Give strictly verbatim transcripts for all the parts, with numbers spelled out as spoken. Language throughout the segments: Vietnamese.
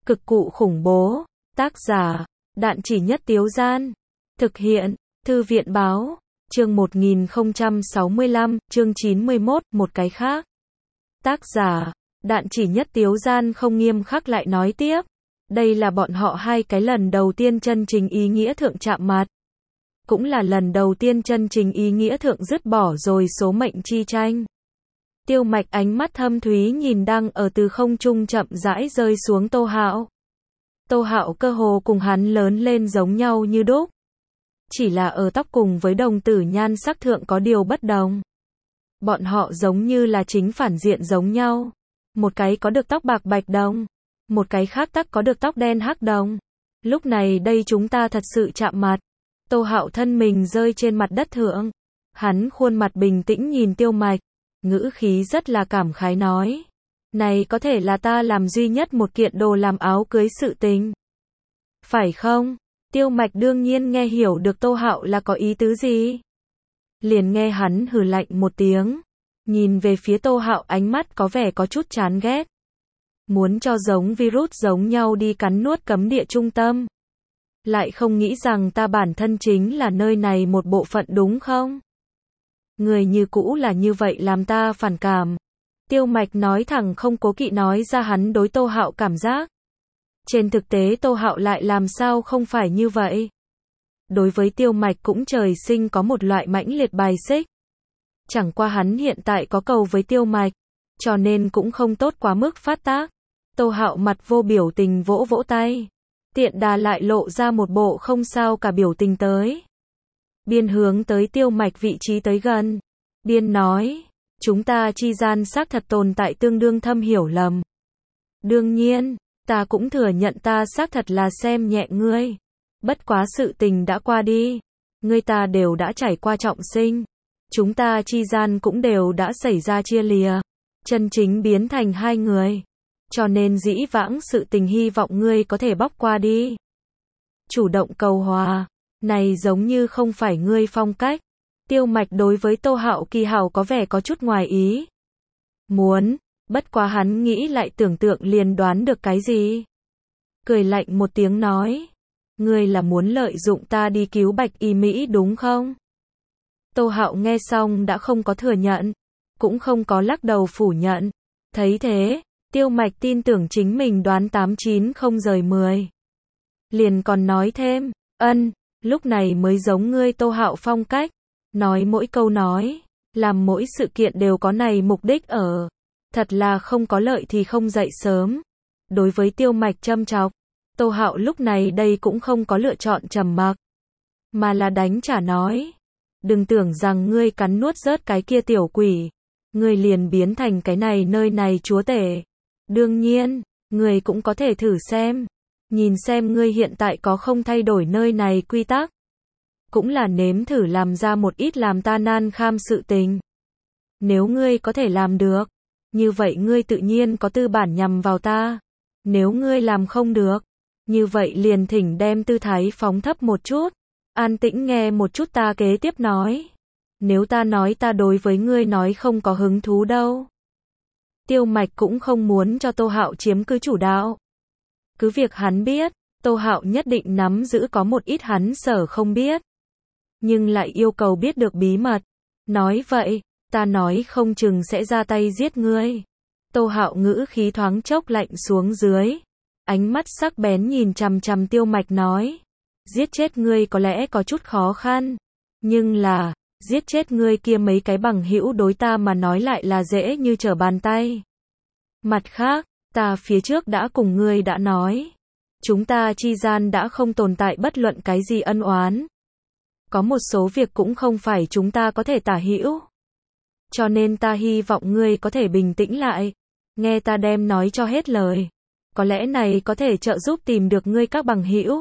Cực cụ khủng bố. Tác giả, Đạn Chỉ Nhất Tiếu Gian. Thực hiện, Thư viện Báo. Chương một nghìn không trăm sáu mươi lăm, chương chín mươi mốt, một cái khác. Tác giả, Đạn Chỉ Nhất Tiếu Gian không nghiêm khắc lại nói tiếp. Đây là bọn họ hai cái lần đầu tiên chân chính ý nghĩa thượng chạm mặt. Cũng là lần đầu tiên chân chính ý nghĩa thượng dứt bỏ rồi số mệnh chi tranh. Tiêu Mạch ánh mắt thâm thúy nhìn đang ở từ không trung chậm rãi rơi xuống Tô Hạo. Tô Hạo cơ hồ cùng hắn lớn lên giống nhau như đúc. Chỉ là ở tóc cùng với đồng tử nhan sắc thượng có điều bất đồng. Bọn họ giống như là chính phản diện giống nhau. Một cái có được tóc bạc bạch đồng, một cái khác tắc có được tóc đen hắc đồng. Lúc này đây chúng ta thật sự chạm mặt. Tô Hạo thân mình rơi trên mặt đất thượng. Hắn khuôn mặt bình tĩnh nhìn Tiêu Mạch, ngữ khí rất là cảm khái nói. Này có thể là ta làm duy nhất một kiện đồ làm áo cưới sự tình. Phải không? Tiêu Mạch đương nhiên nghe hiểu được Tô Hạo là có ý tứ gì. Liền nghe hắn hừ lạnh một tiếng. Nhìn về phía Tô Hạo ánh mắt có vẻ có chút chán ghét. Muốn cho giống virus giống nhau đi cắn nuốt cấm địa trung tâm. Lại không nghĩ rằng ta bản thân chính là nơi này một bộ phận đúng không? Người như cũ là như vậy làm ta phản cảm. Tiêu Mạch nói thẳng không cố kỵ nói ra hắn đối Tô Hạo cảm giác. Trên thực tế Tô Hạo lại làm sao không phải như vậy. Đối với Tiêu Mạch cũng trời sinh có một loại mãnh liệt bài xích. Chẳng qua hắn hiện tại có cầu với Tiêu Mạch, cho nên cũng không tốt quá mức phát tác. Tô Hạo mặt vô biểu tình vỗ vỗ tay. Tiện đà lại lộ ra một bộ không sao cả biểu tình tới. Biên hướng tới Tiêu Mạch vị trí tới gần. Biên nói, chúng ta chi gian xác thật tồn tại tương đương thâm hiểu lầm. Đương nhiên, ta cũng thừa nhận ta xác thật là xem nhẹ ngươi. Bất quá sự tình đã qua đi. Ngươi ta đều đã trải qua trọng sinh. Chúng ta chi gian cũng đều đã xảy ra chia lìa. Chân chính biến thành hai người. Cho nên dĩ vãng sự tình hy vọng ngươi có thể bóc qua đi. Chủ động cầu hòa. Này giống như không phải ngươi phong cách. Tiêu Mạch đối với Tô Hạo kỳ hảo có vẻ có chút ngoài ý. Muốn, bất quá hắn nghĩ lại tưởng tượng liền đoán được cái gì. Cười lạnh một tiếng nói. Ngươi là muốn lợi dụng ta đi cứu Bạch Y Mỹ đúng không? Tô Hạo nghe xong đã không có thừa nhận. Cũng không có lắc đầu phủ nhận. Thấy thế, Tiêu Mạch tin tưởng chính mình đoán tám chín không rời mười. Liền còn nói thêm, ân, lúc này mới giống ngươi Tô Hạo phong cách. Nói mỗi câu nói, làm mỗi sự kiện đều có này mục đích ở. Thật là không có lợi thì không dậy sớm. Đối với Tiêu Mạch châm chọc, Tô Hạo lúc này đây cũng không có lựa chọn trầm mặc, mà là đánh trả nói. Đừng tưởng rằng ngươi cắn nuốt rớt cái kia tiểu quỷ, ngươi liền biến thành cái này nơi này chúa tể. Đương nhiên, ngươi cũng có thể thử xem. Nhìn xem ngươi hiện tại có không thay đổi nơi này quy tắc. Cũng là nếm thử làm ra một ít làm ta nan kham sự tình. Nếu ngươi có thể làm được, như vậy ngươi tự nhiên có tư bản nhằm vào ta. Nếu ngươi làm không được, như vậy liền thỉnh đem tư thái phóng thấp một chút. An tĩnh nghe một chút ta kế tiếp nói. Nếu ta nói ta đối với ngươi nói không có hứng thú đâu. Tiêu Mạch cũng không muốn cho Tô Hạo chiếm cứ chủ đạo. Cứ việc hắn biết, Tô Hạo nhất định nắm giữ có một ít hắn sở không biết. Nhưng lại yêu cầu biết được bí mật. Nói vậy, ta nói không chừng sẽ ra tay giết ngươi. Tô Hạo ngữ khí thoáng chốc lạnh xuống dưới. Ánh mắt sắc bén nhìn chằm chằm Tiêu Mạch nói. Giết chết ngươi có lẽ có chút khó khăn. Nhưng là, giết chết ngươi kia mấy cái bằng hữu đối ta mà nói lại là dễ như trở bàn tay. Mặt khác, ta phía trước đã cùng ngươi đã nói. Chúng ta chi gian đã không tồn tại bất luận cái gì ân oán. Có một số việc cũng không phải chúng ta có thể tả hữu. Cho nên ta hy vọng ngươi có thể bình tĩnh lại. Nghe ta đem nói cho hết lời. Có lẽ này có thể trợ giúp tìm được ngươi các bằng hữu.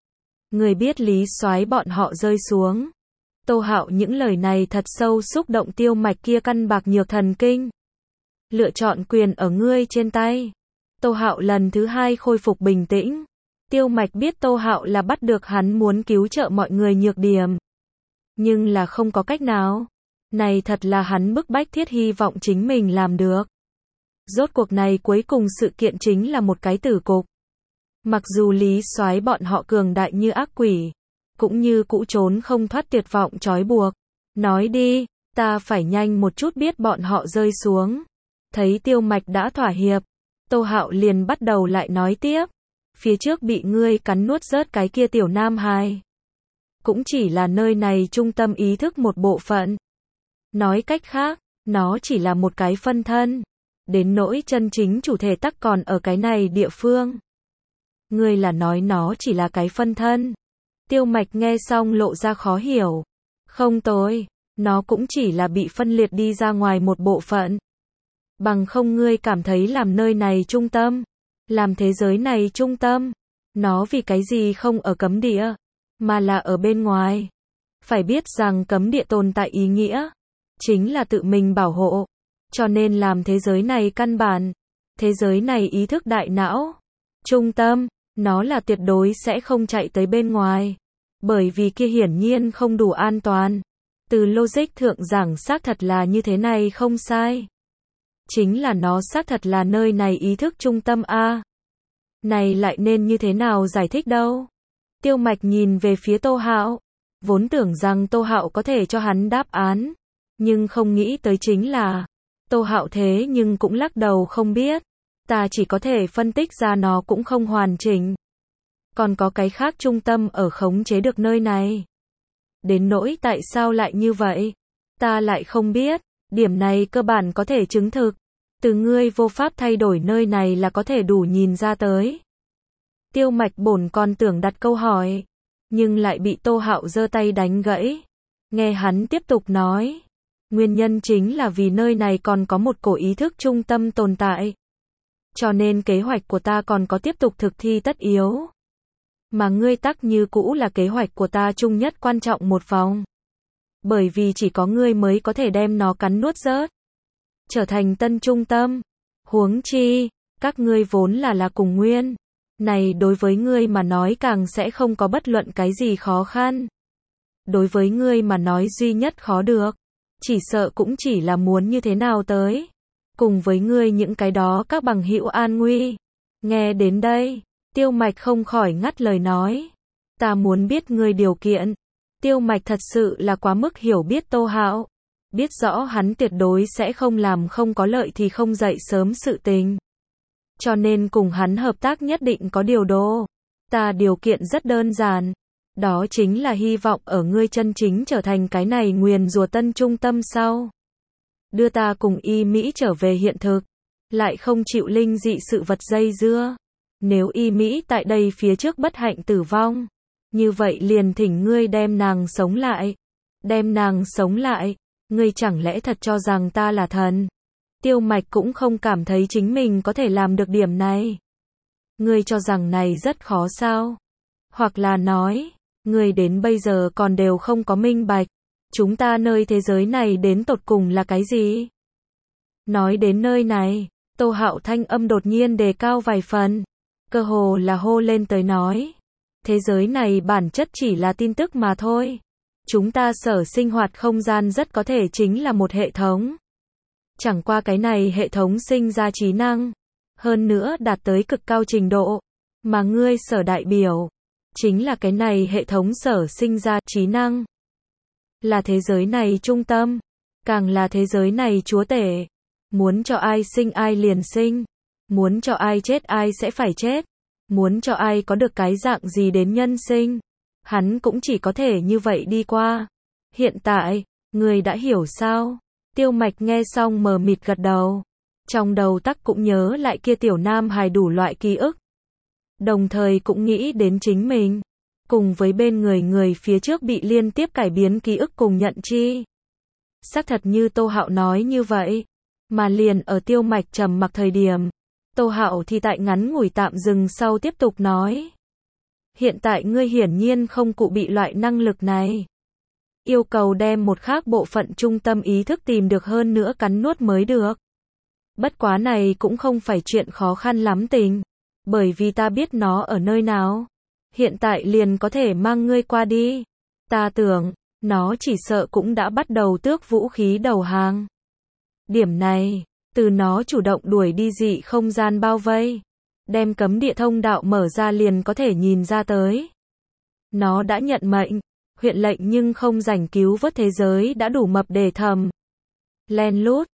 Ngươi biết Lý Soái bọn họ rơi xuống. Tô Hạo những lời này thật sâu xúc động Tiêu Mạch kia căn bạc nhược thần kinh. Lựa chọn quyền ở ngươi trên tay. Tô Hạo lần thứ hai khôi phục bình tĩnh. Tiêu Mạch biết Tô Hạo là bắt được hắn muốn cứu trợ mọi người nhược điểm. Nhưng là không có cách nào. Này thật là hắn bức bách thiết hy vọng chính mình làm được. Rốt cuộc này cuối cùng sự kiện chính là một cái tử cục. Mặc dù Lý Soái bọn họ cường đại như ác quỷ, cũng như cũ trốn không thoát tuyệt vọng trói buộc. Nói đi, ta phải nhanh một chút biết bọn họ rơi xuống. Thấy Tiêu Mạch đã thỏa hiệp, Tô Hạo liền bắt đầu lại nói tiếp. Phía trước bị ngươi cắn nuốt rớt cái kia tiểu nam hài. Cũng chỉ là nơi này trung tâm ý thức một bộ phận. Nói cách khác, nó chỉ là một cái phân thân. Đến nỗi chân chính chủ thể tắc còn ở cái này địa phương. Ngươi là nói nó chỉ là cái phân thân. Tiêu Mạch nghe xong lộ ra khó hiểu. Không tối, nó cũng chỉ là bị phân liệt đi ra ngoài một bộ phận. Bằng không ngươi cảm thấy làm nơi này trung tâm, làm thế giới này trung tâm, nó vì cái gì không ở cấm địa, mà là ở bên ngoài. Phải biết rằng cấm địa tồn tại ý nghĩa, chính là tự mình bảo hộ, cho nên làm thế giới này căn bản, thế giới này ý thức đại não, trung tâm, nó là tuyệt đối sẽ không chạy tới bên ngoài, bởi vì kia hiển nhiên không đủ an toàn. Từ logic thượng giảng xác thật là như thế này không sai. Chính là nó xác thật là nơi này ý thức trung tâm a. Này lại nên như thế nào giải thích đâu? Tiêu Mạch nhìn về phía Tô Hạo, vốn tưởng rằng Tô Hạo có thể cho hắn đáp án, nhưng không nghĩ tới chính là Tô Hạo thế nhưng cũng lắc đầu không biết. Ta chỉ có thể phân tích ra nó cũng không hoàn chỉnh. Còn có cái khác trung tâm ở khống chế được nơi này. Đến nỗi tại sao lại như vậy, ta lại không biết. Điểm này cơ bản có thể chứng thực. Từ ngươi vô pháp thay đổi nơi này là có thể đủ nhìn ra tới. Tiêu Mạch bổn còn tưởng đặt câu hỏi, nhưng lại bị Tô Hạo giơ tay đánh gãy. Nghe hắn tiếp tục nói, nguyên nhân chính là vì nơi này còn có một cổ ý thức trung tâm tồn tại. Cho nên kế hoạch của ta còn có tiếp tục thực thi tất yếu. Mà ngươi tắc như cũ là kế hoạch của ta chung nhất quan trọng một vòng. Bởi vì chỉ có ngươi mới có thể đem nó cắn nuốt rớt. Trở thành tân trung tâm. Huống chi, các ngươi vốn là là cùng nguyên. Này đối với ngươi mà nói càng sẽ không có bất luận cái gì khó khăn. Đối với ngươi mà nói duy nhất khó được. Chỉ sợ cũng chỉ là muốn như thế nào tới. Cùng với ngươi những cái đó các bằng hữu an nguy. Nghe đến đây, Tiêu Mạch không khỏi ngắt lời nói. Ta muốn biết ngươi điều kiện. Tiêu Mạch thật sự là quá mức hiểu biết Tô Hạo. Biết rõ hắn tuyệt đối sẽ không làm không có lợi thì không dậy sớm sự tình. Cho nên cùng hắn hợp tác nhất định có điều đồ. Ta điều kiện rất đơn giản. Đó chính là hy vọng ở ngươi chân chính trở thành cái này nguyền rủa tân trung tâm sau. Đưa ta cùng Y Mỹ trở về hiện thực. Lại không chịu linh dị sự vật dây dưa. Nếu Y Mỹ tại đây phía trước bất hạnh tử vong. Như vậy liền thỉnh ngươi đem nàng sống lại. Đem nàng sống lại. Ngươi chẳng lẽ thật cho rằng ta là thần? Tiêu Mạch cũng không cảm thấy chính mình có thể làm được điểm này. Ngươi cho rằng này rất khó sao? Hoặc là nói, ngươi đến bây giờ còn đều không có minh bạch. Chúng ta nơi thế giới này đến tột cùng là cái gì? Nói đến nơi này, Tô Hạo thanh âm đột nhiên đề cao vài phần. Cơ hồ là hô lên tới nói. Thế giới này bản chất chỉ là tin tức mà thôi. Chúng ta sở sinh hoạt không gian rất có thể chính là một hệ thống. Chẳng qua cái này hệ thống sinh ra trí năng. Hơn nữa đạt tới cực cao trình độ. Mà ngươi sở đại biểu. Chính là cái này hệ thống sở sinh ra trí năng. Là thế giới này trung tâm. Càng là thế giới này chúa tể. Muốn cho ai sinh ai liền sinh. Muốn cho ai chết ai sẽ phải chết. Muốn cho ai có được cái dạng gì đến nhân sinh. Hắn cũng chỉ có thể như vậy đi qua. Hiện tại, người đã hiểu sao? Tiêu Mạch nghe xong mờ mịt gật đầu. Trong đầu tắc cũng nhớ lại kia tiểu nam hài đủ loại ký ức. Đồng thời cũng nghĩ đến chính mình. Cùng với bên người người phía trước bị liên tiếp cải biến ký ức cùng nhận chi. Xác thật như Tô Hạo nói như vậy. Mà liền ở Tiêu Mạch trầm mặc thời điểm. Tô Hạo thì tại ngắn ngủi tạm dừng sau tiếp tục nói. Hiện tại ngươi hiển nhiên không cụ bị loại năng lực này. Yêu cầu đem một khác bộ phận trung tâm ý thức tìm được hơn nữa cắn nuốt mới được. Bất quá này cũng không phải chuyện khó khăn lắm tình. Bởi vì ta biết nó ở nơi nào. Hiện tại liền có thể mang ngươi qua đi. Ta tưởng, nó chỉ sợ cũng đã bắt đầu tước vũ khí đầu hàng. Điểm này, từ nó chủ động đuổi đi dị không gian bao vây. đem cấm địa thông đạo mở ra liền có thể nhìn ra tới. Nó đã nhận mệnh, huyện lệnh nhưng không rảnh cứu vớt thế giới đã đủ mập để thầm. Len lút,